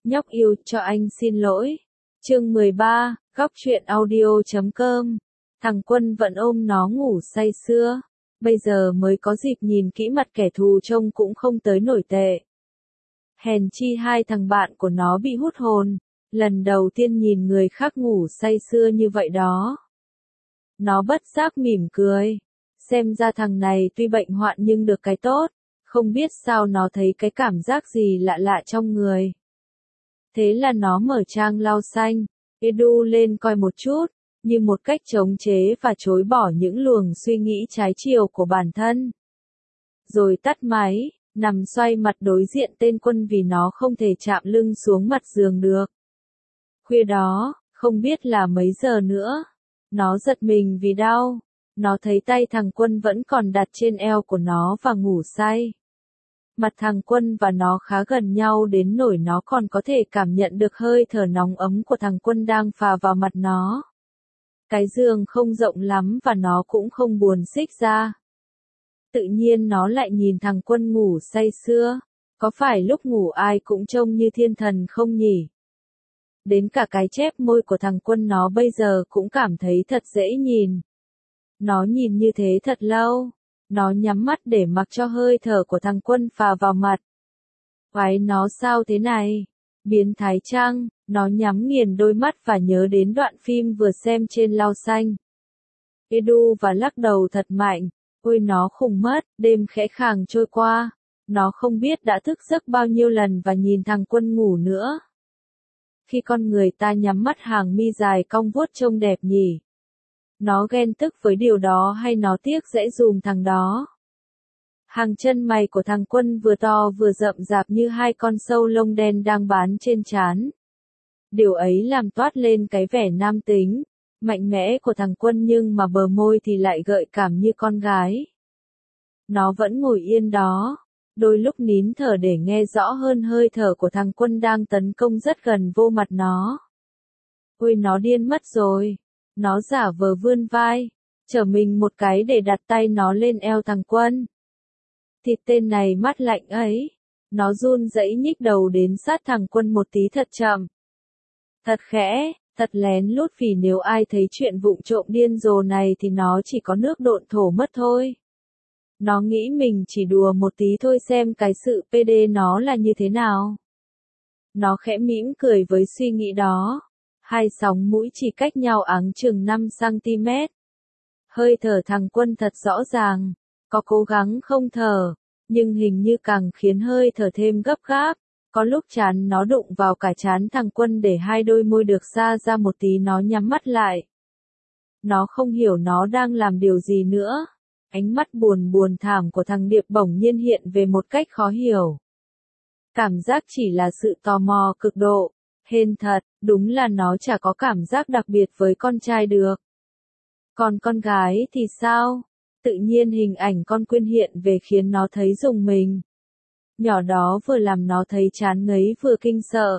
Nhóc yêu cho anh xin lỗi. Chương 13, góc truyện audio.com. Thằng Quân vẫn ôm nó ngủ say sưa. Bây giờ mới có dịp nhìn kỹ mặt kẻ thù trông cũng không tới nổi tệ. Hèn chi hai thằng bạn của nó bị hút hồn. Lần đầu tiên nhìn người khác ngủ say sưa như vậy đó. Nó bất giác mỉm cười. Xem ra thằng này tuy bệnh hoạn nhưng được cái tốt. Không biết sao nó thấy cái cảm giác gì lạ lạ trong người. Thế là nó mở trang lau xanh, Edu lên coi một chút, như một cách chống chế và chối bỏ những luồng suy nghĩ trái chiều của bản thân. Rồi tắt máy, nằm xoay mặt đối diện tên Quân vì nó không thể chạm lưng xuống mặt giường được. Khuya đó, không biết là mấy giờ nữa. Nó giật mình vì đau. Nó thấy tay thằng Quân vẫn còn đặt trên eo của nó và ngủ say. Mặt thằng Quân và nó khá gần nhau đến nỗi nó còn có thể cảm nhận được hơi thở nóng ấm của thằng Quân đang phả vào mặt nó. Cái giường không rộng lắm và nó cũng không buồn xích ra. Tự nhiên nó lại nhìn thằng Quân ngủ say sưa. Có phải lúc ngủ ai cũng trông như thiên thần không nhỉ? Đến cả cái chép môi của thằng Quân nó bây giờ cũng cảm thấy thật dễ nhìn. Nó nhìn như thế thật lâu. Nó nhắm mắt để mặc cho hơi thở của thằng Quân phả vào mặt. Quái nó sao thế này? Biến thái chăng? Nó nhắm nghiền đôi mắt và nhớ đến đoạn phim vừa xem trên Lau Xanh. Edu và lắc đầu thật mạnh. Ôi nó khùng mất, đêm khẽ khàng trôi qua. Nó không biết đã thức giấc bao nhiêu lần và nhìn thằng Quân ngủ nữa. Khi con người ta nhắm mắt hàng mi dài cong vuốt trông đẹp nhỉ? Nó ghen tức với điều đó hay nó tiếc dễ dùm thằng đó? Hàng chân mày của thằng Quân vừa to vừa rậm rạp như hai con sâu lông đen đang bám trên trán. Điều ấy làm toát lên cái vẻ nam tính, mạnh mẽ của thằng Quân nhưng mà bờ môi thì lại gợi cảm như con gái. Nó vẫn ngồi yên đó, đôi lúc nín thở để nghe rõ hơn hơi thở của thằng Quân đang tấn công rất gần vô mặt nó. Ôi nó điên mất rồi. Nó giả vờ vươn vai, trở mình một cái để đặt tay nó lên eo thằng Quân. Thịt tên này mát lạnh ấy. Nó run rẩy nhích đầu đến sát thằng Quân một tí thật chậm. Thật khẽ, thật lén lút vì nếu ai thấy chuyện vụng trộm điên rồ này thì nó chỉ có nước độn thổ mất thôi. Nó nghĩ mình chỉ đùa một tí thôi xem cái sự PD nó là như thế nào. Nó khẽ mỉm cười với suy nghĩ đó. Hai sóng mũi chỉ cách nhau áng chừng 5 cm. Hơi thở thằng Quân thật rõ ràng, có cố gắng không thở, nhưng hình như càng khiến hơi thở thêm gấp gáp. Có lúc trán nó đụng vào cả trán thằng Quân để hai đôi môi được xa ra một tí nó nhắm mắt lại. Nó không hiểu nó đang làm điều gì nữa. Ánh mắt buồn thảm của thằng Điệp bỗng nhiên hiện về một cách khó hiểu. Cảm giác chỉ là sự tò mò cực độ. Hên thật, đúng là nó chả có cảm giác đặc biệt với con trai được. Còn con gái thì sao? Tự nhiên hình ảnh con Quyên hiện về khiến nó thấy rùng mình. Nhỏ đó vừa làm nó thấy chán ngấy vừa kinh sợ.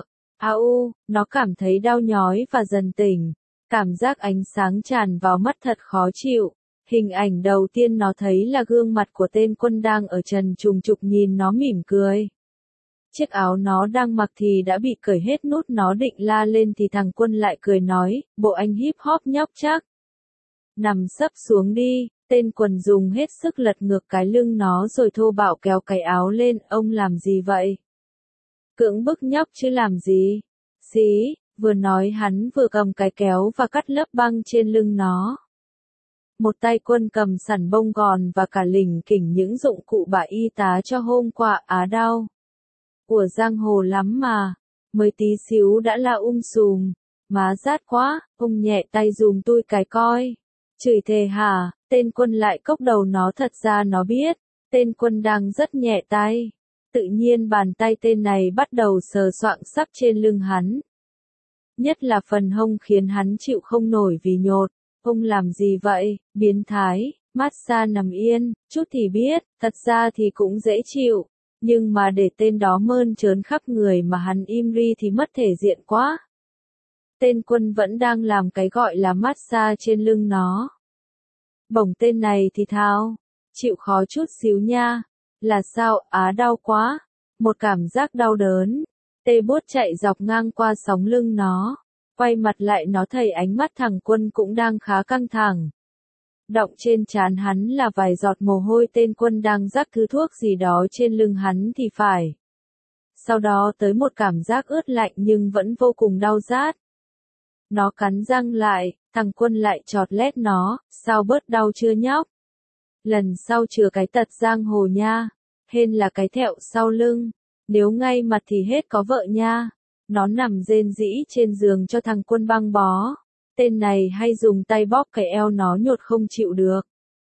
Nó cảm thấy đau nhói và dần tỉnh. Cảm giác ánh sáng tràn vào mắt thật khó chịu. Hình ảnh đầu tiên nó thấy là gương mặt của tên Quân đang ở trần trùng trục nhìn nó mỉm cười. Chiếc áo nó đang mặc thì đã bị cởi hết nút, nó định la lên thì thằng Quân lại cười nói, bộ anh hip hop nhóc chắc. Nằm sấp xuống đi, tên Quân dùng hết sức lật ngược cái lưng nó rồi thô bạo kéo cái áo lên, ông làm gì vậy? Cưỡng bức nhóc chứ làm gì? Xí, vừa nói hắn vừa cầm cái kéo và cắt lớp băng trên lưng nó. Một tay Quân cầm sẵn bông gòn và cả lỉnh kỉnh những dụng cụ bà y tá cho hôm qua đau. Của giang hồ lắm mà, mới tí xíu đã la sùm, má rát quá, ông nhẹ tay dùm tôi cái coi. Chửi thề hả, tên Quân lại cốc đầu nó thật ra nó biết, tên Quân đang rất nhẹ tay. Tự nhiên bàn tay tên này bắt đầu sờ soạng sắp trên lưng hắn. Nhất là phần hông khiến hắn chịu không nổi vì nhột. Ông làm gì vậy, biến thái, massage nằm yên, chút thì biết, thật ra thì cũng dễ chịu. Nhưng mà để tên đó mơn trớn khắp người mà hắn im ri thì mất thể diện quá. Tên Quân vẫn đang làm cái gọi là massage trên lưng nó. Bỗng tên này thì thào, chịu khó chút xíu nha. Là sao, đau quá. Một cảm giác đau đớn. Tê buốt chạy dọc ngang qua sóng lưng nó. Quay mặt lại nó thấy ánh mắt thằng Quân cũng đang khá căng thẳng. Đọng trên trán hắn là vài giọt mồ hôi, tên Quân đang rắc thứ thuốc gì đó trên lưng hắn thì phải. Sau đó tới một cảm giác ướt lạnh nhưng vẫn vô cùng đau rát. Nó cắn răng lại, thằng Quân lại chọt lét nó, sao bớt đau chưa nhóc? Lần sau chừa cái tật giang hồ nha, hên là cái thẹo sau lưng, nếu ngay mặt thì hết có vợ nha. Nó nằm rên rĩ trên giường cho thằng Quân băng bó. Tên này hay dùng tay bóp cái eo nó nhột không chịu được.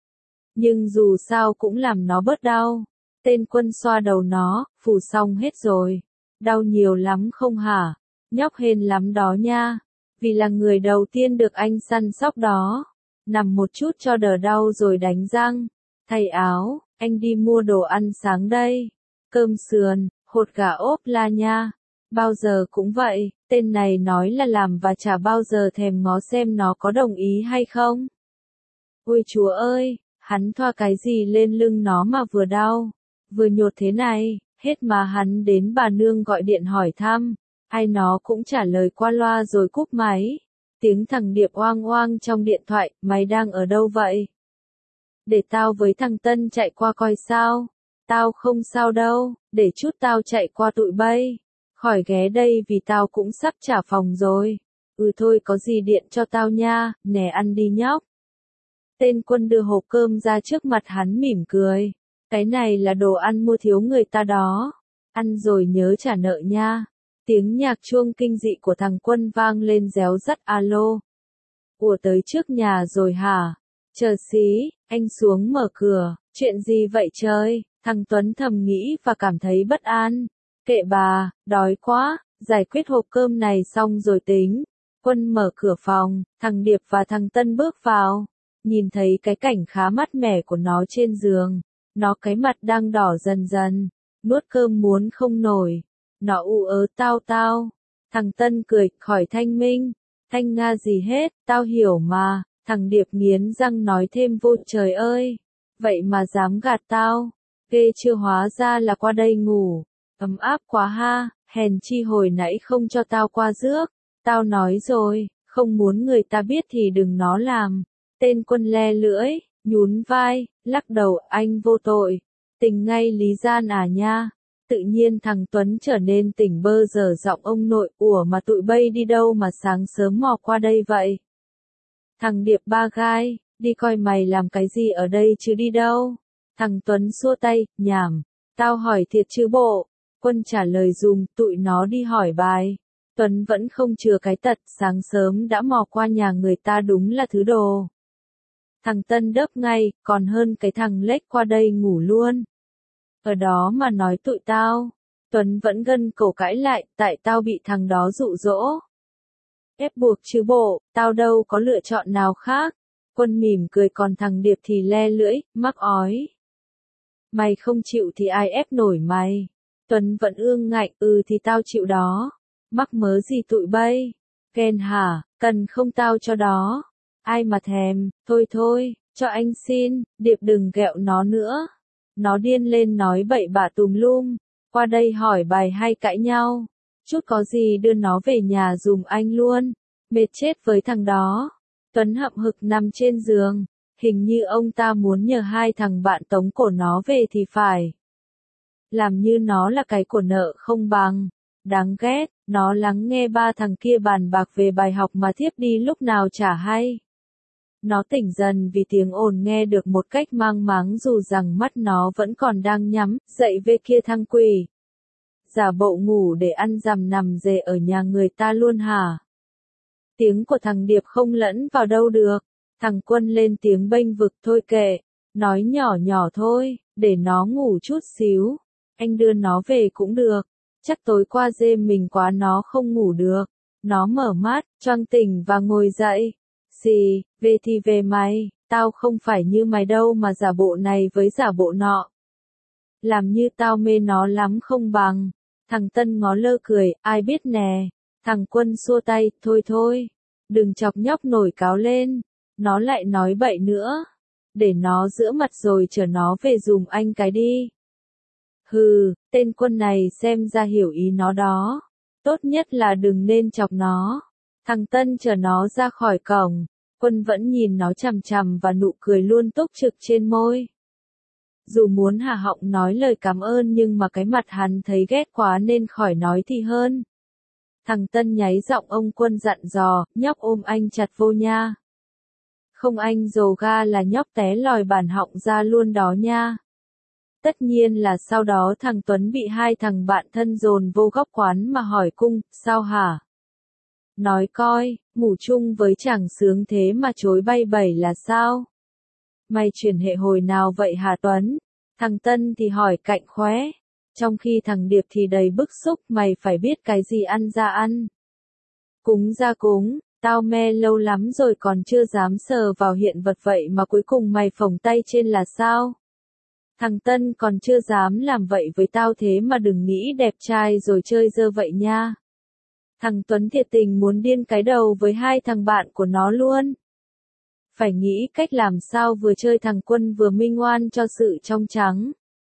Nhưng dù sao cũng làm nó bớt đau. Tên Quân xoa đầu nó, phủ xong hết rồi. Đau nhiều lắm không hả? Nhóc hên lắm đó nha. Vì là người đầu tiên được anh săn sóc đó. Nằm một chút cho đỡ đau rồi đánh răng. Thay áo, anh đi mua đồ ăn sáng đây. Cơm sườn, hột gà ốp la nha. Bao giờ cũng vậy, tên này nói là làm và chả bao giờ thèm ngó xem nó có đồng ý hay không. Ôi chúa ơi, hắn thoa cái gì lên lưng nó mà vừa đau, vừa nhột thế này, hết mà hắn đến bà nương gọi điện hỏi thăm, ai nó cũng trả lời qua loa rồi cúp máy. Tiếng thằng Điệp oang oang trong điện thoại, mày đang ở đâu vậy? Để tao với thằng Tân chạy qua coi sao. Tao không sao đâu, để chút tao chạy qua tụi bay. Khỏi ghé đây vì tao cũng sắp trả phòng rồi. Thôi có gì điện cho tao nha, nè ăn đi nhóc. Tên Quân đưa hộp cơm ra trước mặt hắn mỉm cười. Cái này là đồ ăn mua thiếu người ta đó. Ăn rồi nhớ trả nợ nha. Tiếng nhạc chuông kinh dị của thằng Quân vang lên réo rắt. Alo. Ủa tới trước nhà rồi hả? Chờ xí, anh xuống mở cửa. Chuyện gì vậy trời? Thằng Tuấn thầm nghĩ và cảm thấy bất an. Kệ bà, đói quá, giải quyết hộp cơm này xong rồi tính. Quân mở cửa phòng, thằng Điệp và thằng Tân bước vào. Nhìn thấy cái cảnh khá mát mẻ của nó trên giường. Nó cái mặt đang đỏ dần dần, nuốt cơm muốn không nổi. Nó ù ớ tao tao. Thằng Tân cười, khỏi Thanh Minh. Thanh Nga gì hết, tao hiểu mà. Thằng Điệp nghiến răng nói thêm vô trời ơi. Vậy mà dám gạt tao. Ghê chưa, hóa ra là qua đây ngủ. Ấm áp quá ha, hèn chi hồi nãy không cho tao qua rước. Tao nói rồi, không muốn người ta biết thì đừng nó làm. Tên Quân le lưỡi, nhún vai, lắc đầu, anh vô tội. Tình ngay lý gian à nha. Tự nhiên thằng Tuấn trở nên tỉnh bơ, dở giọng ông nội. Ủa mà tụi bay đi đâu mà sáng sớm mò qua đây vậy? Thằng Điệp ba gai, đi coi mày làm cái gì ở đây chứ đi đâu. Thằng Tuấn xua tay, nhảm. Tao hỏi thiệt chứ bộ. Quân trả lời dùm, tụi nó đi hỏi bài. Tuấn vẫn không chừa cái tật, sáng sớm đã mò qua nhà người ta đúng là thứ đồ. Thằng Tân đớp ngay, còn hơn cái thằng Lếch qua đây ngủ luôn. Ở đó mà nói tụi tao. Tuấn vẫn gân cổ cãi lại, tại tao bị thằng đó dụ dỗ. Ép buộc chứ bộ, tao đâu có lựa chọn nào khác. Quân mỉm cười, còn thằng Điệp thì le lưỡi, mắc ói. Mày không chịu thì ai ép nổi mày. Tuấn vẫn ương ngạnh, thì tao chịu đó. Mắc mớ gì tụi bay? Ghen hả, cần không tao cho đó. Ai mà thèm, thôi thôi, cho anh xin, Điệp đừng ghẹo nó nữa. Nó điên lên nói bậy bạ tùm lum, qua đây hỏi bài hay cãi nhau. Chút có gì đưa nó về nhà dùm anh luôn, mệt chết với thằng đó. Tuấn hậm hực nằm trên giường, hình như ông ta muốn nhờ hai thằng bạn tống cổ nó về thì phải. Làm như nó là cái của nợ không bằng. Đáng ghét, nó lắng nghe ba thằng kia bàn bạc về bài học mà thiếp đi lúc nào chả hay. Nó tỉnh dần vì tiếng ồn nghe được một cách mang máng, dù rằng mắt nó vẫn còn đang nhắm. Dậy về kia thằng quỷ. Giả bộ ngủ để ăn dằm nằm dề ở nhà người ta luôn hả? Tiếng của thằng Điệp không lẫn vào đâu được. Thằng Quân lên tiếng bênh vực, thôi kệ. Nói nhỏ nhỏ thôi, để nó ngủ chút xíu. Anh đưa nó về cũng được. Chắc tối qua dê mình quá nó không ngủ được. Nó mở mắt, choàng tỉnh và ngồi dậy. Gì, về thì về mày, tao không phải như mày đâu mà giả bộ này với giả bộ nọ. Làm như tao mê nó lắm không bằng. Thằng Tân ngó lơ cười, ai biết nè. Thằng Quân xua tay, thôi thôi. Đừng chọc nhóc nổi cáo lên. Nó lại nói bậy nữa. Để nó giễu mặt rồi chở nó về dùm anh cái đi. Hừ, tên Quân này xem ra hiểu ý nó đó. Tốt nhất là đừng nên chọc nó. Thằng Tân chở nó ra khỏi cổng, Quân vẫn nhìn nó chằm chằm và nụ cười luôn túc trực trên môi. Dù muốn hạ họng nói lời cảm ơn nhưng mà cái mặt hắn thấy ghét quá nên khỏi nói thì hơn. Thằng Tân nháy giọng ông Quân dặn dò, nhóc ôm anh chặt vô nha. Không anh dồ ga là nhóc té lòi bản họng ra luôn đó nha. Tất nhiên là sau đó thằng Tuấn bị hai thằng bạn thân dồn vô góc quán mà hỏi cung, sao hả? Nói coi, ngủ chung với chàng sướng thế mà chối bay bẩy là sao? Mày chuyển hệ hồi nào vậy hả Tuấn? Thằng Tân thì hỏi cạnh khóe. Trong khi thằng Điệp thì đầy bức xúc, mày phải biết cái gì ăn ra ăn. Cúng ra cúng, tao me lâu lắm rồi còn chưa dám sờ vào hiện vật vậy mà cuối cùng mày phồng tay trên là sao? Thằng Tân còn chưa dám làm vậy với tao thế mà đừng nghĩ đẹp trai rồi chơi dơ vậy nha. Thằng Tuấn thiệt tình muốn điên cái đầu với hai thằng bạn của nó luôn. Phải nghĩ cách làm sao vừa chơi thằng Quân vừa minh oan cho sự trong trắng.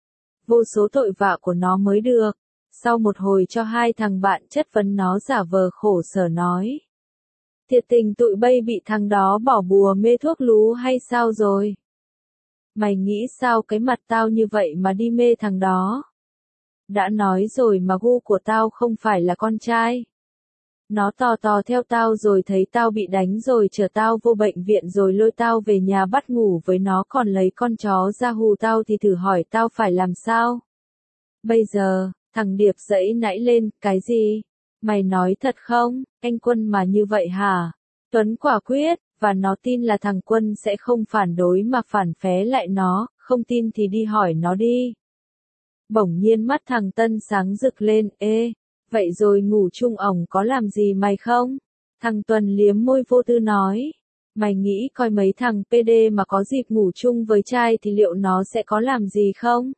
Vô số tội vạ của nó mới được. Sau một hồi cho hai thằng bạn chất vấn nó giả vờ khổ sở nói. Thiệt tình tụi bay bị thằng đó bỏ bùa mê thuốc lú hay sao rồi? Mày nghĩ sao cái mặt tao như vậy mà đi mê thằng đó? Đã nói rồi mà gu của tao không phải là con trai. Nó tò tò theo tao rồi thấy tao bị đánh rồi chở tao vô bệnh viện rồi lôi tao về nhà bắt ngủ với nó còn lấy con chó ra hù tao thì thử hỏi tao phải làm sao? Bây giờ, thằng Điệp giãy nảy lên, cái gì? Mày nói thật không, anh Quân mà như vậy hả? Tuấn quả quyết, và nó tin là thằng Quân sẽ không phản đối mà phản phé lại nó, không tin thì đi hỏi nó đi. Bỗng nhiên mắt thằng Tân sáng rực lên, ê, vậy rồi ngủ chung ổng có làm gì mày không? Thằng Tuấn liếm môi vô tư nói, mày nghĩ coi mấy thằng PD mà có dịp ngủ chung với trai thì liệu nó sẽ có làm gì không?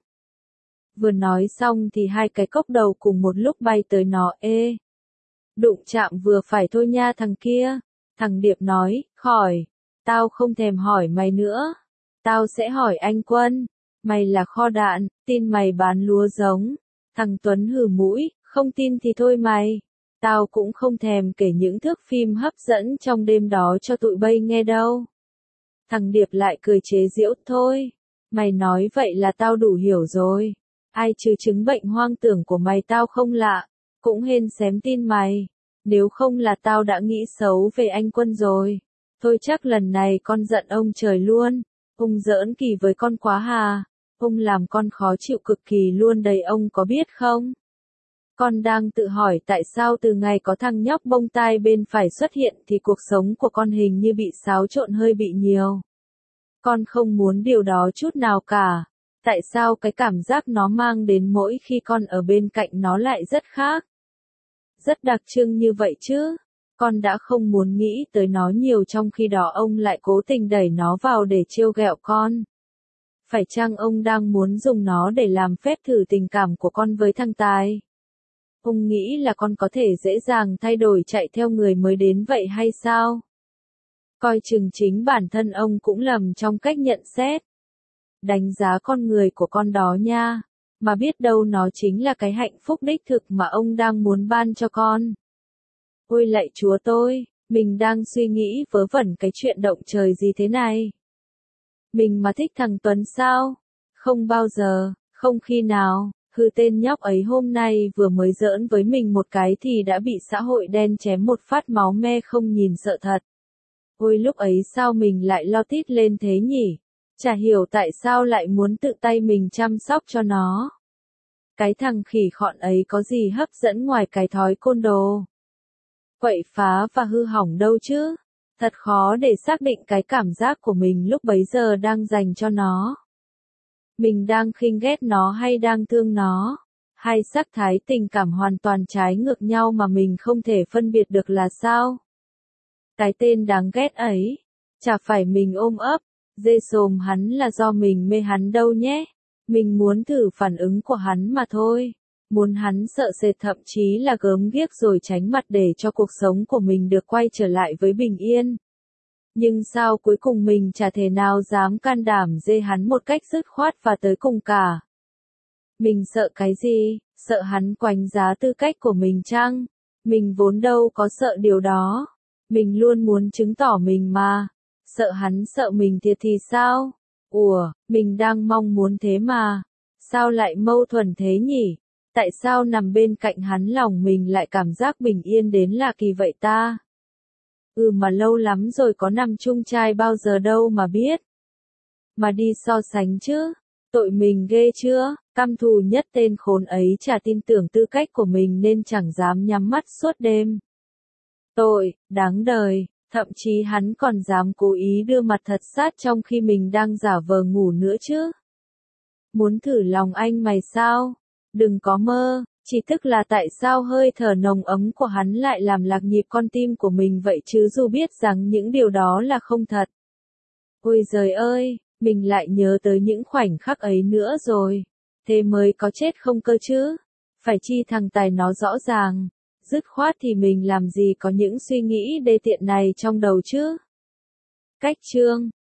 Vừa nói xong thì hai cái cốc đầu cùng một lúc bay tới nó, ê. Đụng chạm vừa phải thôi nha thằng kia. Thằng Điệp nói, khỏi, tao không thèm hỏi mày nữa. Tao sẽ hỏi anh Quân, mày là kho đạn, tin mày bán lúa giống. Thằng Tuấn hừ mũi, không tin thì thôi mày. Tao cũng không thèm kể những thước phim hấp dẫn trong đêm đó cho tụi bay nghe đâu. Thằng Điệp lại cười chế giễu, thôi. Mày nói vậy là tao đủ hiểu rồi. Ai trừ chứng bệnh hoang tưởng của mày tao không lạ. Cũng hên xém tin mày. Nếu không là tao đã nghĩ xấu về anh Quân rồi. Thôi chắc lần này con giận ông trời luôn. Ông giỡn kỳ với con quá hà. Ông làm con khó chịu cực kỳ luôn đấy, ông có biết không? Con đang tự hỏi tại sao từ ngày có thằng nhóc bông tai bên phải xuất hiện thì cuộc sống của con hình như bị xáo trộn hơi bị nhiều. Con không muốn điều đó chút nào cả. Tại sao cái cảm giác nó mang đến mỗi khi con ở bên cạnh nó lại rất khác? Rất đặc trưng như vậy chứ. Con đã không muốn nghĩ tới nó nhiều trong khi đó ông lại cố tình đẩy nó vào để trêu ghẹo con. Phải chăng ông đang muốn dùng nó để làm phép thử tình cảm của con với thằng Tài? Ông nghĩ là con có thể dễ dàng thay đổi chạy theo người mới đến vậy hay sao? Coi chừng chính bản thân ông cũng lầm trong cách nhận xét. Đánh giá con người của con đó nha. Mà biết đâu nó chính là cái hạnh phúc đích thực mà ông đang muốn ban cho con. Ôi lạy Chúa tôi, mình đang suy nghĩ vớ vẩn cái chuyện động trời gì thế này. Mình mà thích thằng Tuấn sao? Không bao giờ, không khi nào. Hư tên nhóc ấy hôm nay vừa mới giỡn với mình một cái thì đã bị xã hội đen chém một phát máu me không nhìn sợ thật. Ôi lúc ấy sao mình lại lo tít lên thế nhỉ? Chả hiểu tại sao lại muốn tự tay mình chăm sóc cho nó. Cái thằng khỉ khọn ấy có gì hấp dẫn ngoài cái thói côn đồ. Quậy phá và hư hỏng đâu chứ. Thật khó để xác định cái cảm giác của mình lúc bấy giờ đang dành cho nó. Mình đang khinh ghét nó hay đang thương nó? Hai sắc thái tình cảm hoàn toàn trái ngược nhau mà mình không thể phân biệt được là sao? Cái tên đáng ghét ấy, chả phải mình ôm ấp, dê xồm hắn là do mình mê hắn đâu nhé. Mình muốn thử phản ứng của hắn mà thôi. Muốn hắn sợ sệt thậm chí là gớm ghiếc rồi tránh mặt để cho cuộc sống của mình được quay trở lại với bình yên. Nhưng sao cuối cùng mình chả thể nào dám can đảm dê hắn một cách dứt khoát và tới cùng cả. Mình sợ cái gì? Sợ hắn quánh giá tư cách của mình chăng? Mình vốn đâu có sợ điều đó. Mình luôn muốn chứng tỏ mình mà. Sợ hắn sợ mình thiệt thì sao? Ủa, mình đang mong muốn thế mà. Sao lại mâu thuẫn thế nhỉ? Tại sao nằm bên cạnh hắn lòng mình lại cảm giác bình yên đến lạ kỳ vậy ta? Mà lâu lắm rồi có nằm chung trai bao giờ đâu mà biết. Mà đi so sánh chứ. Tội mình ghê chưa? Căm thù nhất tên khốn ấy chả tin tưởng tư cách của mình nên chẳng dám nhắm mắt suốt đêm. Tội, đáng đời. Thậm chí hắn còn dám cố ý đưa mặt thật sát trong khi mình đang giả vờ ngủ nữa chứ. Muốn thử lòng anh mày sao? Đừng có mơ, chỉ tức là tại sao hơi thở nồng ấm của hắn lại làm lạc nhịp con tim của mình vậy chứ dù biết rằng những điều đó là không thật. Ôi giời ơi, mình lại nhớ tới những khoảnh khắc ấy nữa rồi. Thế mới có chết không cơ chứ? Phải chi thằng tài nó rõ ràng. Dứt khoát thì mình làm gì có những suy nghĩ đê tiện này trong đầu chứ? Cách chương